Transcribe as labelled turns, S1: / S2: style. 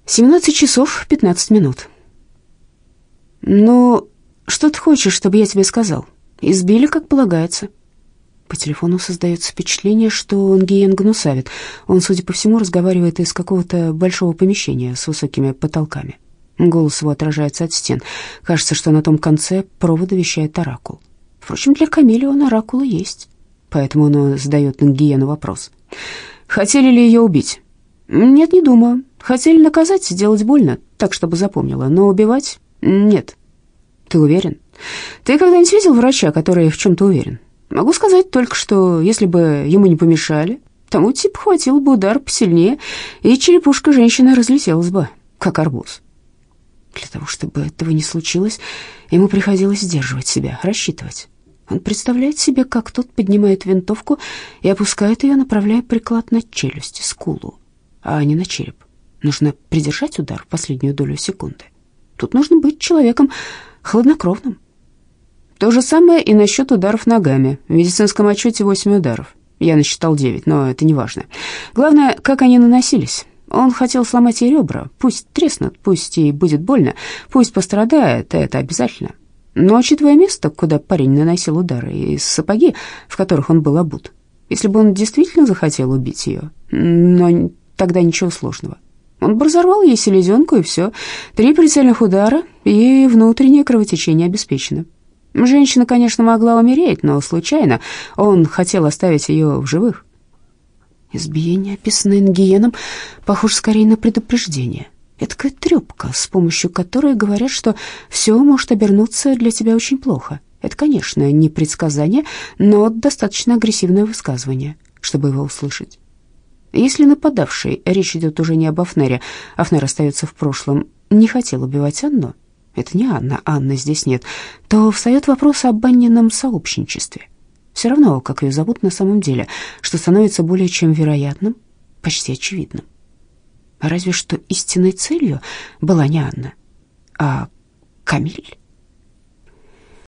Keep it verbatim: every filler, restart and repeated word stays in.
S1: семнадцать часов пятнадцать минут. «Ну, что ты хочешь, чтобы я тебе сказал? Избили, как полагается». По телефону создается впечатление, что Нгиен гнусавит. Он, судя по всему, разговаривает из какого-то большого помещения с высокими потолками. Голос его отражается от стен. Кажется, что на том конце провода вещает оракул. Впрочем, для Камелион оракула есть. Поэтому он задает Нгиену вопрос. «Хотели ли ее убить?» «Нет, не думаю. Хотели наказать, сделать больно, так, чтобы запомнила. Но убивать? Нет». «Ты уверен? Ты когда-нибудь видел врача, который в чем-то уверен?» «Могу сказать только, что если бы ему не помешали, тому типа хватил бы удар посильнее, и черепушка женщины разлетелась бы, как арбуз». Для того, чтобы этого не случилось, ему приходилось сдерживать себя, рассчитывать. Он представляет себе, как тот поднимает винтовку и опускает ее, направляя приклад на челюсть, скулу, а не на череп. Нужно придержать удар в последнюю долю секунды. Тут нужно быть человеком хладнокровным. То же самое и насчет ударов ногами. В медицинском отчете восемь ударов. Я насчитал девять, но это не важно. Главное, как они наносились. Он хотел сломать ей ребра. Пусть треснут, пусть ей будет больно, пусть пострадает, это обязательно. Но учитывая место, куда парень наносил удары, и сапоги, в которых он был обут, если бы он действительно захотел убить ее, но тогда ничего сложного. Он бы разорвал ей селезенку, и все. Три прицельных удара, и внутреннее кровотечение обеспечено. Женщина, конечно, могла умереть, но случайно. Он хотел оставить ее в живых. Избиение, описанное Нгиеном, похоже скорее на предупреждение. Эдакая трепка, с помощью которой говорят, что все может обернуться для тебя очень плохо. Это, конечно, не предсказание, но достаточно агрессивное высказывание, чтобы его услышать. Если нападавший, речь идет уже не об Афнере, Афнер остается в прошлом, не хотел убивать Анну, это не Анна, Анны здесь нет, то встает вопрос об Аннином сообщничестве. Все равно, как ее зовут на самом деле, что становится более чем вероятным, почти очевидным. Разве что истинной целью была не Анна, а Камиль.